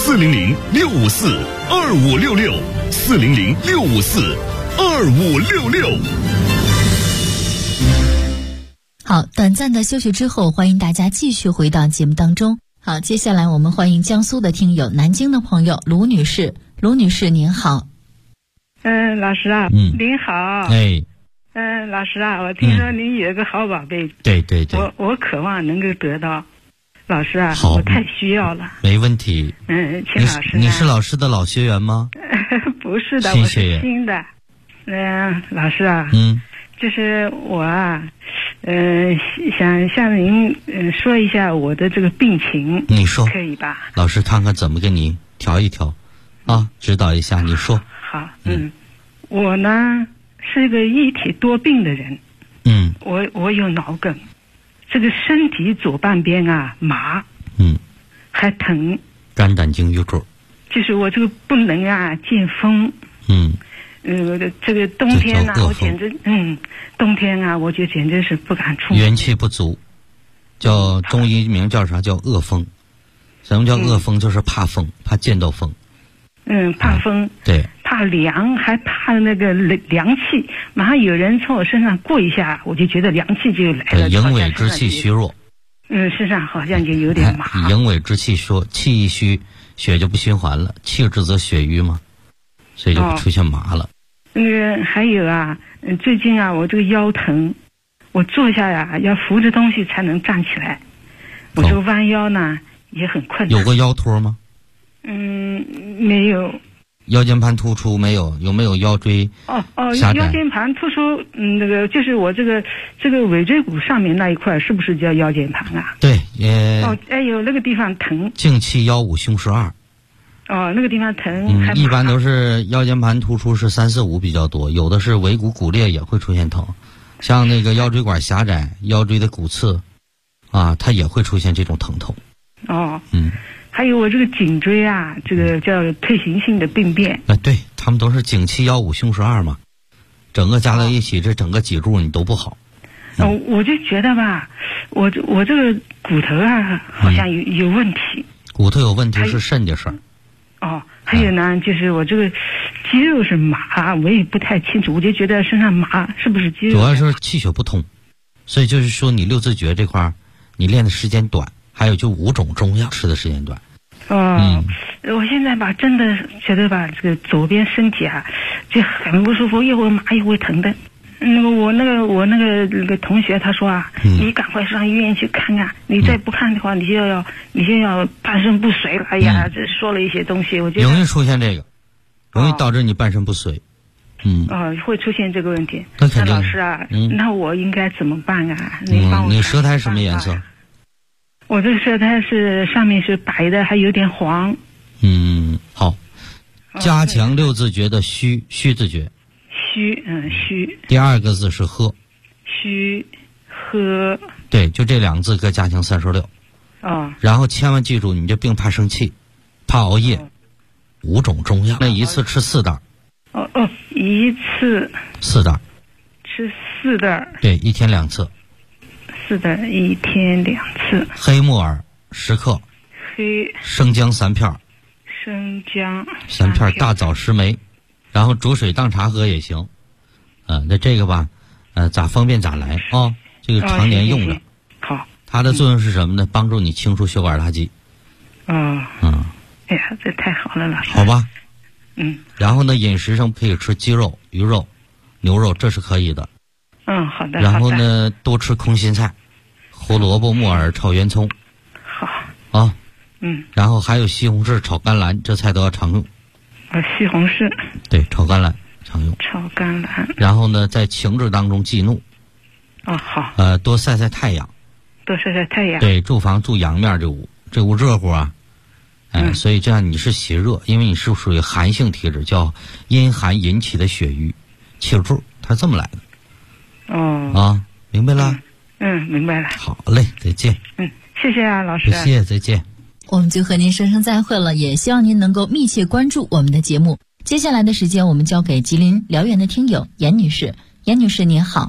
S2: 400-654-2566，400-654-2566。
S4: 好，短暂的休息之后，欢迎大家继续回到节目当中。好，接下来我们欢迎江苏的听友，南京的朋友卢女士。卢女士您好。
S8: 老师啊，您好。老师啊，我听说您有个好宝贝，
S5: 对，
S8: 我渴望能够得到。老师啊，我太需要了。
S5: 没问题。
S8: 请老师。
S5: 你是老师的老学员吗？
S8: 不是的，我是新的。老师啊，就是我啊，想向您说一下我的这个病情。
S5: 你说
S8: 可以吧？
S5: 老师看看怎么给你调一调，指导一下。你说。
S8: 好，我呢是个一体多病的人。我有脑梗，这个身体左半边啊麻，还疼。
S5: 肝胆经瘀滞。
S8: 就是我这个不能啊见风。这个冬天啊，我简直冬天啊，我就简直是不敢出门。
S5: 元气不足，叫中医名叫啥？叫恶风。什么叫恶风？就是怕风，怕见到风。
S8: 怕风，
S5: 对，
S8: 怕凉，还怕那个凉气。马上有人从我身上过一下，我就觉得凉气就来了。
S5: 营尾之气虚弱。
S8: 身上好像就有点麻。
S5: 营尾之气说，气一虚，血就不循环了，气滞则血瘀嘛，所以就出现麻了。
S8: 还有啊，最近啊，我这个腰疼，我坐下呀要扶着东西才能站起来，我这个弯腰呢也很困难。
S5: 有过腰托吗？
S8: 没有。
S5: 腰间盘突出没有？有没有腰椎狭窄？
S8: 腰间盘突出，那个就是我这个尾椎骨上面那一块，是不是叫腰间盘啊？
S5: 对，
S8: 有那个地方疼。
S5: 颈气腰五胸十二。
S8: 那个地方疼。
S5: 一般都是腰间盘突出是3、4、5比较多，有的是尾骨骨裂也会出现疼，像那个腰椎管狭窄、腰椎的骨刺，它也会出现这种疼痛。
S8: 还有我这个颈椎啊，这个叫退行性的病变。
S5: 对，他们都是颈气腰五胸十二嘛，整个加在一起，这整个脊柱你都不好。
S8: 我就觉得吧，我这个骨头啊，好像有问题。
S5: 骨头有问题是肾的事儿。
S8: 还有呢，就是我这个肌肉是麻，我也不太清楚，我就觉得身上麻，是不是肌肉？
S5: 主要是气血不通，所以就是说你六字诀这块儿，你练的时间短，还有就5种中药吃的时间短。
S8: 我现在吧，真的觉得吧，这个左边身体啊，就很不舒服，一会麻一会疼的。我那个同学他说啊，你赶快上医院去看看，你再不看的话，你就要半身不遂了。哎呀，这说了一些东西，我觉得
S5: 容易出现这个，容易导致你半身不遂。
S8: 会出现这个问题。
S5: 那肯定。
S8: 老师啊，那我应该怎么办啊？你帮我。
S5: 你舌苔什么颜色？
S8: 我这个舌苔是上面是白的，还有点黄。
S5: 好，加强六字诀的虚字诀。
S8: 虚。
S5: 第2个字是喝。
S8: 虚喝。
S5: 对，就这2个字各加强36。然后千万记住，你这病怕生气，怕熬夜，5种中药，那一次吃4袋。
S8: 一次
S5: 4袋。
S8: 吃4袋。
S5: 对，一天2次。
S8: 4袋，一天2次。
S5: 黑木耳10克。生姜3片。
S8: 生姜
S5: 3片，大枣10枚， 然后煮水当茶喝也行。那这个吧，咋方便咋来啊？这个常年用着。
S8: 好。
S5: 它的作用是什么呢？帮助你清除血管垃圾。
S8: 哎呀，这太好了，老师。
S5: 好吧。然后呢，饮食上可以吃鸡肉、鱼肉、牛肉，这是可以的。
S8: 好的。
S5: 然后呢，多吃空心菜、胡萝卜、木耳炒圆葱。
S8: 好。
S5: 啊。然后还有西红柿炒甘蓝，这菜都要常用。
S8: 西红柿。
S5: 对，炒甘蓝常用。
S8: 炒甘蓝。
S5: 然后呢，在情志当中忌怒。
S8: 好。
S5: 多晒晒太阳。
S8: 多晒晒太阳。
S5: 对，住房住阳面这屋热乎啊。所以这样你是邪热，因为你是属于寒性体质，叫阴寒引起的血瘀气柱，它这么来的。明白了？
S8: 明白了。
S5: 好嘞，再见。
S8: 谢谢啊，老师。
S5: 谢谢，再见。
S4: 我们就和您说声再会了，也希望您能够密切关注我们的节目。接下来的时间，我们交给吉林辽源的听友严女士。严女士您好。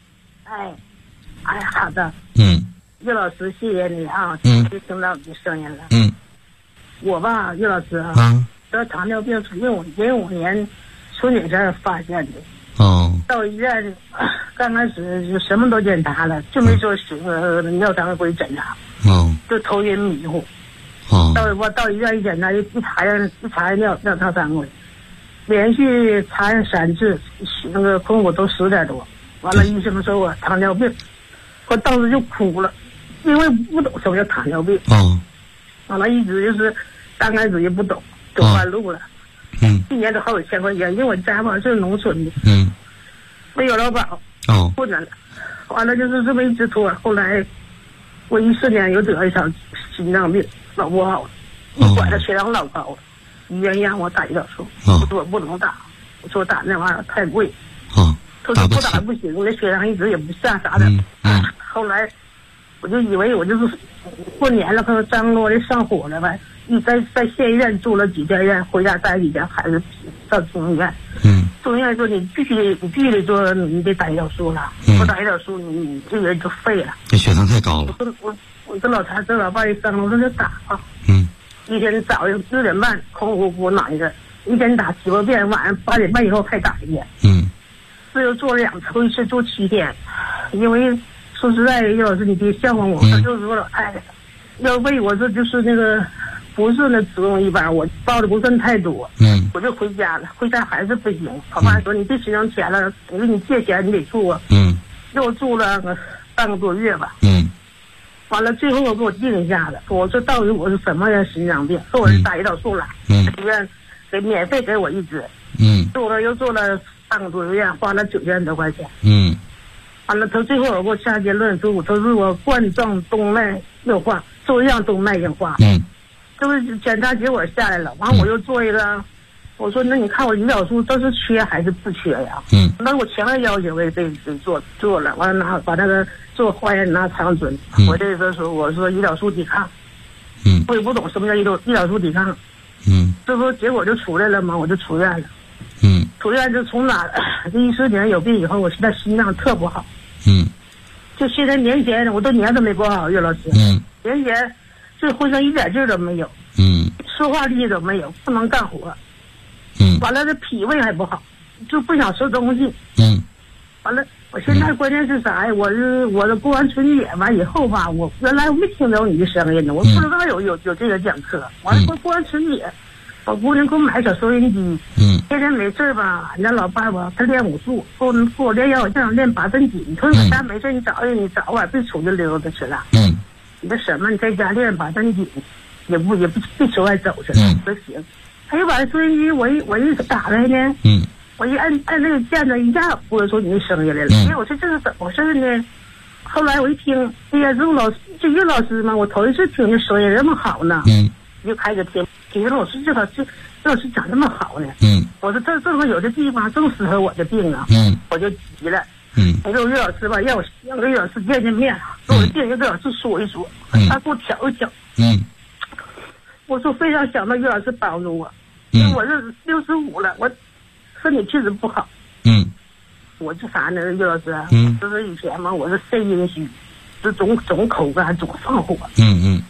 S9: 好的。岳老师，谢谢你啊，听到你的声音了。我吧，岳老师得糖尿病是05年春节这儿发现的。到医院刚开始就什么都检查了，就没说尿常规检查。就头晕迷糊。到医院一检查，一查尿常规，连续查3次，那个空腹都10点多。完了，医生说我糖尿病，我当时就哭了，因为不懂什么叫糖尿病。完了，一直就是刚开始也不懂，走弯路了。一年都好几千块钱，因为我家吧是农村的。没有劳保。困难了。完了就是这么一直拖，后来我14年又得一场心脏病，老不好了，一拐着血糖老高了，医院让我打胰岛素，我说我不能打，我说打那玩意儿太贵。他说不打不行，我的血糖一直也不下啥的。后来我就以为我就是过年了，可能张罗的上火了呗。在县医院住了几天院，回家待几天，还是到中医院。中医院说你必须得做，你得打胰岛素了。不打胰岛素，你这个人就废了。
S5: 这血糖太高了。
S9: 我跟老爸一商量，我说就打吧。一天早上6点半空呼呼拿一个，一天打7、8遍，晚上8点半以后还打1遍。这又做了2次，一次做7天。因为说实在，岳老师你别笑话我，我就是个老太太，要为我这就是那个不是那子宫一般，我报的不算太多。我就回家了，回家还是不行。我妈说你别心疼钱了，我给你借钱你得住啊。又住了半个多月吧。完了最后我给我定一下子，我说到底我是什么样心脏病，说我是打胰岛素了。医院给免费给我一支。又做了半个多月，花了9000多块钱。完了他最后我给我下结论说，他说我冠状动脉硬化，粥样动脉硬化。就是检查结果下来了，完我又做一个，我说那你看我胰岛素这是缺还是不缺呀？那我强烈要求我也得做了，完了把那个做化验拿长针。我这个时候我说胰岛素抵抗。我也不懂什么叫胰岛素抵抗。这不结果就出来了吗？我就出院了。出院就从哪这14年有病以后，我现在心脏特不好。就现在年前我都年都没过好，岳老师。年前这浑身一点劲都没有。说话力都没有，不能干活。完了这脾胃还不好，就不想吃东西。完了我现在关键是啥呀？我这过完春节完以后吧，我原来我没听着你的声音呢，我不知道有这个讲课。完了过完春节，我姑娘给我买小收音机。天天没事吧，俺家老爸吧他练武术，给我练腰像练8段锦。你说我家没事，你早晚别出去溜达去了。你这什么？你在家练8段锦，也不出外走去了。不行。他又把收音机我一打开呢。我一按那个键子，一下播出你的声音来了。我说这是怎么回事呢？后来我一听，哎呀，这岳老师嘛，我头一次听这声音这么好呢。就开始听岳老师，这老师讲这么好呢。我说这正好有这地方正适合我的病啊。我就急了。我说岳老师吧，让跟岳老师见面，给我的病跟岳老师说一说，他给我调一调。我说非常想到岳老师帮助我，因为我这65了，我身体确实不好。我这啥呢，岳老师？就是以前嘛，我是肾阴虚，就总口干，总上火。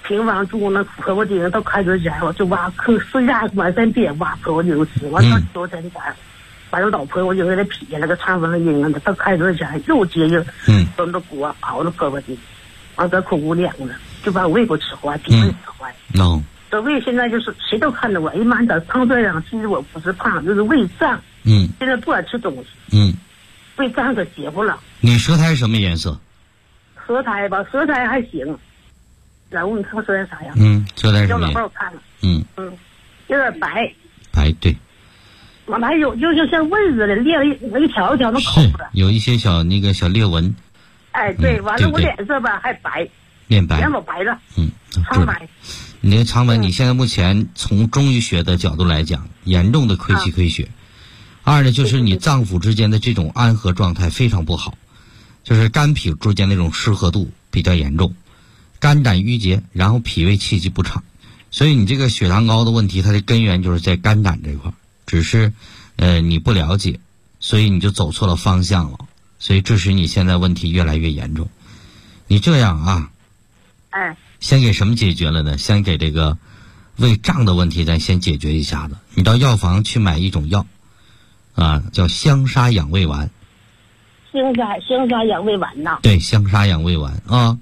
S9: 平房住那婆婆地都开着家，我就挖坑私下晚上别挖婆婆就是，我到昨天把这老婆我就给他劈下来个肠粉阴的，都开着家又接又端着锅熬着婆婆地，完这苦苦凉的，就把胃给吃坏，脾胃吃坏。这胃现在就是谁都看着我，哎妈，你咋胖这样？其实我不是胖，就是胃胀。现在不爱吃东西。胃胀可邪乎了。
S5: 你舌苔什么颜色？
S9: 舌苔吧，舌苔还行。然后你看舌苔啥样？
S5: 舌苔什么？
S9: 叫老伴看了。有点白。
S5: 白对。
S9: 完了还有就像蚊子的裂了一条一条的口的。
S5: 有一些小裂纹。
S9: 哎，对，完了我脸色吧还白。
S5: 脸白。
S9: 脸老白了。苍白。
S5: 你那个苍白，你现在目前从中医学的角度来讲，严重的亏气亏血。二呢，就是你脏腑之间的这种安和状态非常不好，就是肝脾之间那种失和度比较严重，肝胆郁结，然后脾胃气机不畅，所以你这个血糖高的问题，它的根源就是在肝胆这块，只是你不了解，所以你就走错了方向了，所以致使你现在问题越来越严重。你这样啊，先给什么解决了呢？先给这个胃胀的问题咱先解决一下子。你到药房去买一种药叫香砂养胃丸。
S9: 香砂养胃丸呐？
S5: 对，香砂养胃丸啊。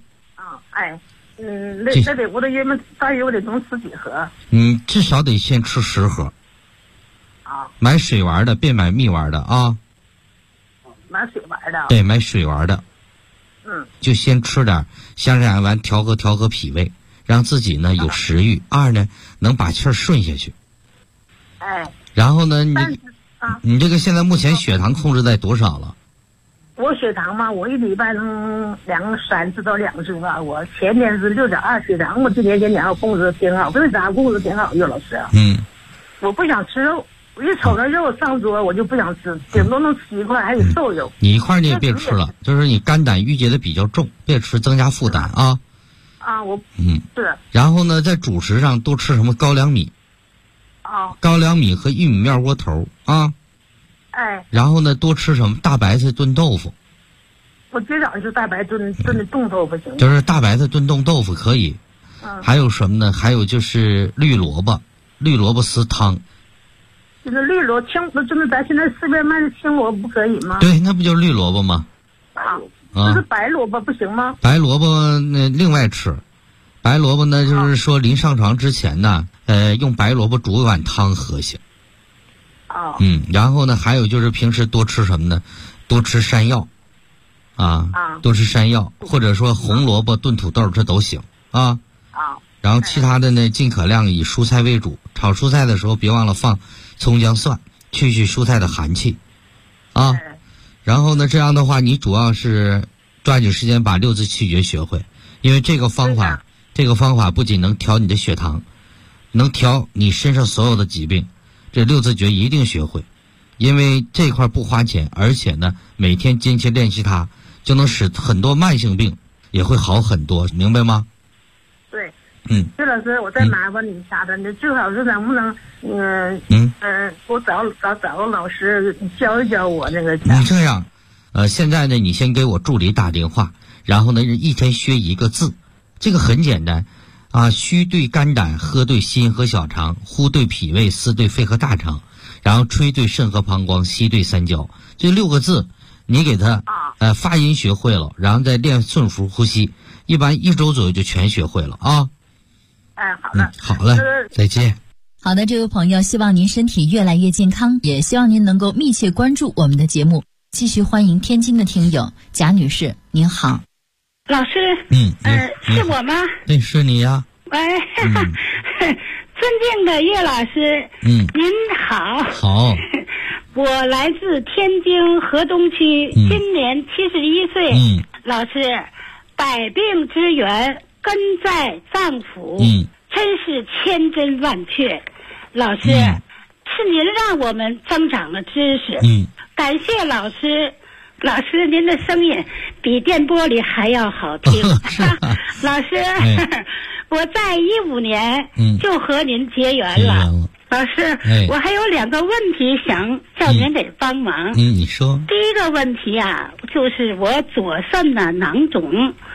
S9: 那得我得约么大约我得能吃几盒？
S5: 至少得先吃10盒。买水丸的，别买蜜丸的啊。
S9: 买水丸的。
S5: 对，买水丸的。就先吃点香砂养胃丸，调和脾胃，让自己呢有食欲。二呢，能把气儿顺下去。然后呢，你这个现在目前血糖控制在多少了？
S9: 我血糖嘛，我一礼拜能3次到2次吧。我前天是6.2血糖，我今年控制挺好，为啥控制挺好？岳老师啊，我不想吃肉，我一瞅那肉上桌，我就不想吃，顶多能吃一块，还得瘦肉。
S5: 你一块你也别吃了，就是你肝胆郁结的比较重，别吃，增加负担啊。
S9: 是。
S5: 然后呢，在主食上多吃什么高粱米。高粱米和玉米面窝头啊。然后呢，多吃什么大白菜炖豆腐。
S9: 我今早就大白炖的冻豆腐行吗？
S5: 就是大白菜炖冻豆腐可以。还有什么呢？还有就是绿萝卜丝汤。
S9: 就是绿萝青，就是咱现在市面卖的青萝卜不可以吗？
S5: 对，那不就是绿萝卜吗？
S9: 就是白萝卜不行吗？
S5: 白萝卜那另外吃。白萝卜呢，就是说临上床之前呢，用白萝卜煮一碗汤喝下。然后呢，还有就是平时多吃什么呢？多吃山药，多吃山药，或者说红萝卜炖土豆，这都行啊。然后其他的呢，尽可量以蔬菜为主。炒蔬菜的时候，别忘了放葱姜蒜，去蔬菜的寒气，然后呢，这样的话，你主要是抓紧时间把6字气诀学会，因为这个方法不仅能调你的血糖，能调你身上所有的疾病。这6字诀一定学会，因为这块不花钱，而且呢，每天坚持练习它，就能使很多慢性病也会好很多，明白吗？
S9: 对。薛老师，我再麻烦你一下子，你最好是能不能，我找个老师教一教我那个。
S5: 你这样，现在呢，你先给我助理打电话，然后呢，一天学1个字，这个很简单。虚对肝胆，喝对心和小肠，呼对脾胃，思对肺和大肠，然后吹对肾和膀胱，吸对三焦。这6个字，你给他发音学会了，然后再练顺腹呼吸，一般1周左右就全学会了啊。
S9: 好
S5: 了，再见。
S4: 好的，这位朋友，希望您身体越来越健康，也希望您能够密切关注我们的节目。继续欢迎天津的听友贾女士，您好。
S8: 老师，是我吗？
S5: 对，是你呀。
S8: 喂，尊敬的岳老师，您好。
S5: 好。
S8: 我来自天津河东区，今年71岁。老师，百病之源根在脏腑，真是千真万确。老师，是您让我们增长了知识。感谢老师。老师，您的声音比电波里还要好听。老师，我在15年就和您结缘了。老师，我还有2个问题想叫您给帮忙。
S5: 你说。
S8: 第一个问题啊，就是我左肾呢囊肿，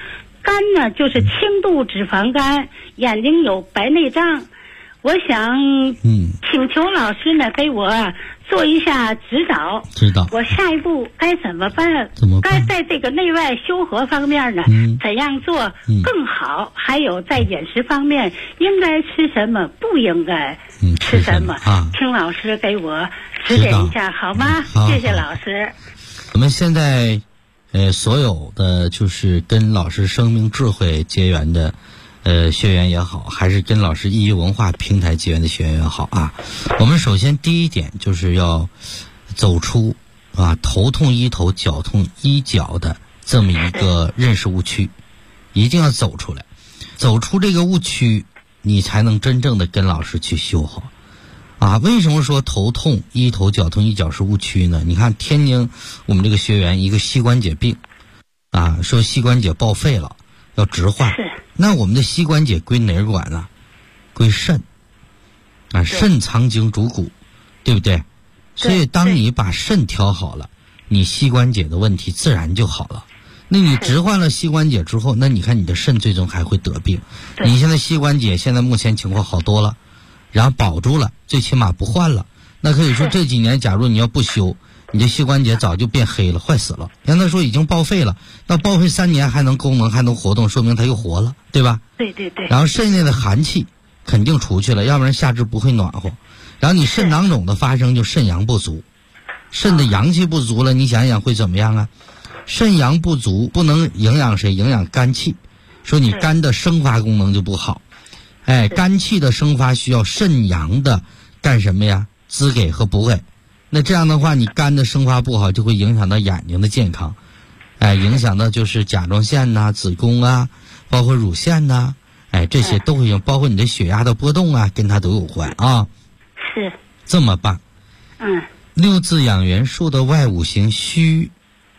S10: 肝呢就是轻度脂肪肝，眼睛有白内障。我想请求老师呢给我做一下指导，我下一步该怎么办？该在这个内外修和方面呢，怎样做更好？还有在饮食方面应该吃什么，不应该吃什么？请老师给我指点一下好吗？谢谢老师。
S5: 我们现在所有的就是跟老师生命智慧结缘的学员也好，还是跟老师易文化平台结缘的学员也好啊，我们首先第一点就是要走出头痛医头脚痛医脚的这么一个认识误区，一定要走出来，走出这个误区，你才能真正的跟老师去修好为什么说头痛医头脚痛医脚是误区呢？你看天津我们这个学员一个膝关节病说膝关节报废了要置换，那我们的膝关节归哪儿管呢？归肾肾藏精主骨，对不对？所以当你把肾调好了，你膝关节的问题自然就好了。那你置换了膝关节之后，那你看你的肾最终还会得病。你现在膝关节现在目前情况好多了，然后保住了，最起码不换了，那可以说这几年假如你要不修，你的膝关节早就变黑了，坏死了。让他说已经报废了，那报废3年还能功能还能活动，说明它又活了，对吧？
S10: 对对对。
S5: 然后肾内的寒气肯定出去了，要不然下肢不会暖和。然后你肾囊肿的发生就肾阳不足，肾的阳气不足了，你想想会怎么样啊？肾阳不足不能营养谁？营养肝气，说你肝的生发功能就不好。肝气的生发需要肾阳的干什么呀？滋给和补给。那这样的话，你肝的生发不好，就会影响到眼睛的健康，影响到就是甲状腺子宫包括乳腺这些都会有，包括你的血压的波动跟它都有关
S10: 是
S5: 这么办。六字养元数的外五行戌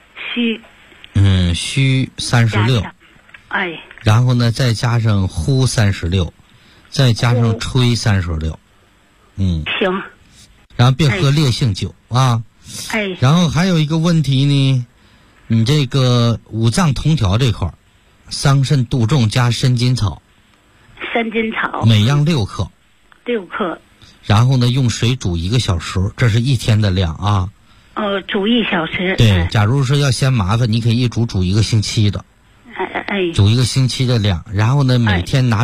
S5: 36，然后呢再加上呼36，再加上吹36，
S10: 行。
S5: 然后别喝烈性酒然后还有一个问题呢，你这个五脏同调这块桑葚、杜仲加参金草，每样6克，然后呢用水煮1个小时，这是1天的量
S10: 煮1小时。
S5: 对，假如说要嫌麻烦，你可以煮1个星期的，煮1个星期的量，然后呢每天拿